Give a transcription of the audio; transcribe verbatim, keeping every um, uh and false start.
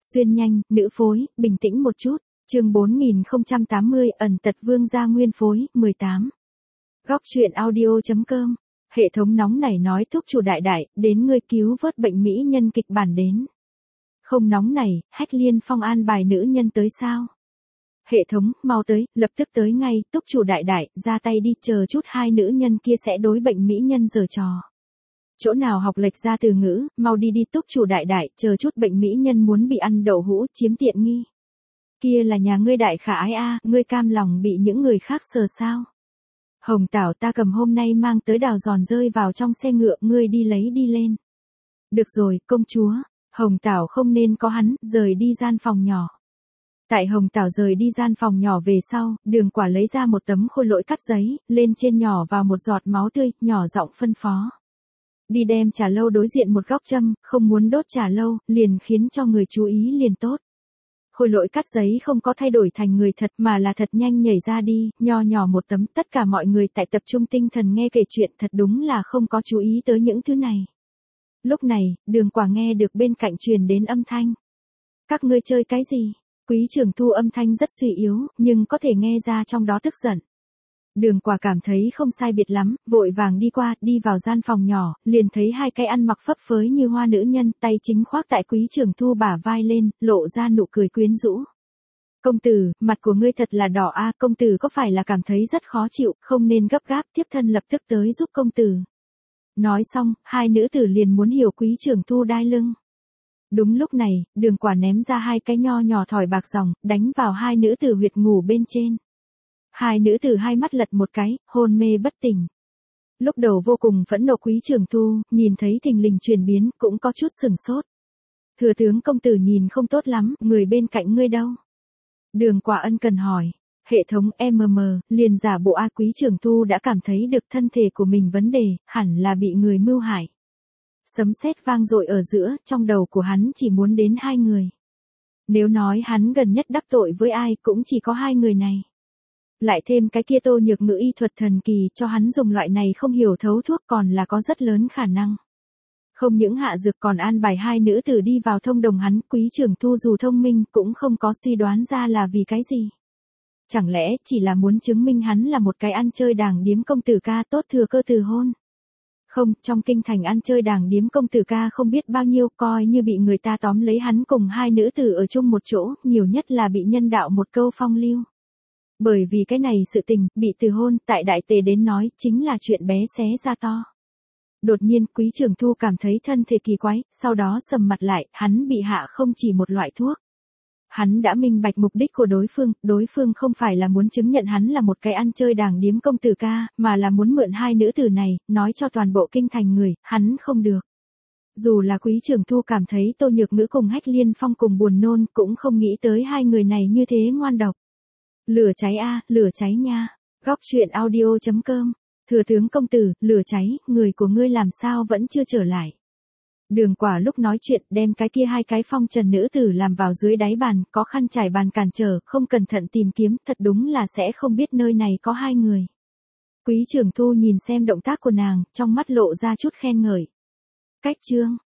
Xuyên nhanh, nữ phối, bình tĩnh một chút. Chương bốn nghìn không trăm tám mươi, ẩn tật vương gia nguyên phối, mười tám. Góc truyện audio chấm com. Hệ thống nóng nảy nói thúc chủ đại đại, đến ngươi cứu vớt bệnh mỹ nhân kịch bản đến. Không nóng nảy, Hách Liên Phong an bài nữ nhân tới sao? Hệ thống, mau tới, lập tức tới ngay, túc chủ đại đại, ra tay đi, chờ chút hai nữ nhân kia sẽ đối bệnh mỹ nhân giở trò. Chỗ nào học lệch ra từ ngữ, mau đi đi túc chủ đại đại, chờ chút bệnh mỹ nhân muốn bị ăn đậu hũ, chiếm tiện nghi. Kia là nhà ngươi đại khả ái a, ngươi cam lòng bị những người khác sờ sao? Hồng Tảo ta cầm hôm nay mang tới đào giòn rơi vào trong xe ngựa, ngươi đi lấy đi lên. Được rồi, công chúa, Hồng Tảo không nên có hắn, rời đi gian phòng nhỏ. Tại Hồng Tảo rời đi gian phòng nhỏ về sau, Đường Quả lấy ra một tấm khôi lỗi cắt giấy, lên trên nhỏ vào một giọt máu tươi, nhỏ giọng phân phó. Đi đem trà lâu đối diện một góc châm, không muốn đốt trà lâu, liền khiến cho người chú ý liền tốt. Khôi lỗi cắt giấy không có thay đổi thành người thật mà là thật nhanh nhảy ra đi, nho nhỏ một tấm, tất cả mọi người tại tập trung tinh thần nghe kể chuyện thật đúng là không có chú ý tới những thứ này. Lúc này, Đường Quả nghe được bên cạnh truyền đến âm thanh. Các ngươi chơi cái gì? Quý Trường Thu âm thanh rất suy yếu, nhưng có thể nghe ra trong đó tức giận. Đường Quả cảm thấy không sai biệt lắm, vội vàng đi qua, đi vào gian phòng nhỏ, liền thấy hai cái ăn mặc phấp phới như hoa nữ nhân, tay chính khoác tại Quý Trường Thu bả vai lên, lộ ra nụ cười quyến rũ. Công tử, mặt của ngươi thật là đỏ a, công tử có phải là cảm thấy rất khó chịu, không nên gấp gáp, tiếp thân lập tức tới giúp công tử. Nói xong, hai nữ tử liền muốn hiểu Quý Trường Thu đai lưng. Đúng lúc này, Đường Quả ném ra hai cái nho nhỏ thỏi bạc ròng, đánh vào hai nữ tử huyệt ngủ bên trên. Hai nữ tử hai mắt lật một cái, hôn mê bất tỉnh. Lúc đầu vô cùng phẫn nộ Quý Trường Thu, nhìn thấy thình lình chuyển biến, cũng có chút sừng sốt. Thừa tướng công tử nhìn không tốt lắm, người bên cạnh ngươi đâu? Đường Quả ân cần hỏi. Hệ thống em em, liền giả bộ A. Quý Trường Thu đã cảm thấy được thân thể của mình vấn đề, hẳn là bị người mưu hại. Sấm sét vang dội ở giữa, trong đầu của hắn chỉ muốn đến hai người. Nếu nói hắn gần nhất đắc tội với ai cũng chỉ có hai người này. Lại thêm cái kia Tô Nhược Ngữ y thuật thần kỳ cho hắn dùng loại này không hiểu thấu thuốc còn là có rất lớn khả năng. Không những hạ dược còn an bài hai nữ tử đi vào thông đồng hắn, Quý Trường Thu dù thông minh cũng không có suy đoán ra là vì cái gì. Chẳng lẽ chỉ là muốn chứng minh hắn là một cái ăn chơi đàng điếm công tử ca tốt thừa cơ từ hôn. Không, trong kinh thành ăn chơi đàng điếm công tử ca không biết bao nhiêu, coi như bị người ta tóm lấy hắn cùng hai nữ tử ở chung một chỗ, nhiều nhất là bị nhân đạo một câu phong lưu. Bởi vì cái này sự tình, bị từ hôn, tại đại tề đến nói, chính là chuyện bé xé ra to. Đột nhiên, Quý Trường Thu cảm thấy thân thể kỳ quái, sau đó sầm mặt lại, hắn bị hạ không chỉ một loại thuốc. Hắn đã minh bạch mục đích của đối phương, đối phương không phải là muốn chứng nhận hắn là một cái ăn chơi đàng điếm công tử ca, mà là muốn mượn hai nữ tử này, nói cho toàn bộ kinh thành người, hắn không được. Dù là Quý Trường Thu cảm thấy Tô Nhược Ngữ cùng Hách Liên Phong cùng buồn nôn, cũng không nghĩ tới hai người này như thế ngoan độc. Lửa cháy a, lửa cháy nha. Góc truyện audio chấm com. Thừa tướng công tử, lửa cháy, người của ngươi làm sao vẫn chưa trở lại. Đường Quả lúc nói chuyện đem cái kia hai cái phong trần nữ tử làm vào dưới đáy bàn, có khăn trải bàn cản trở, không cẩn thận tìm kiếm, thật đúng là sẽ không biết nơi này có hai người. Quý Trường Thu nhìn xem động tác của nàng, trong mắt lộ ra chút khen ngợi. Cách chương,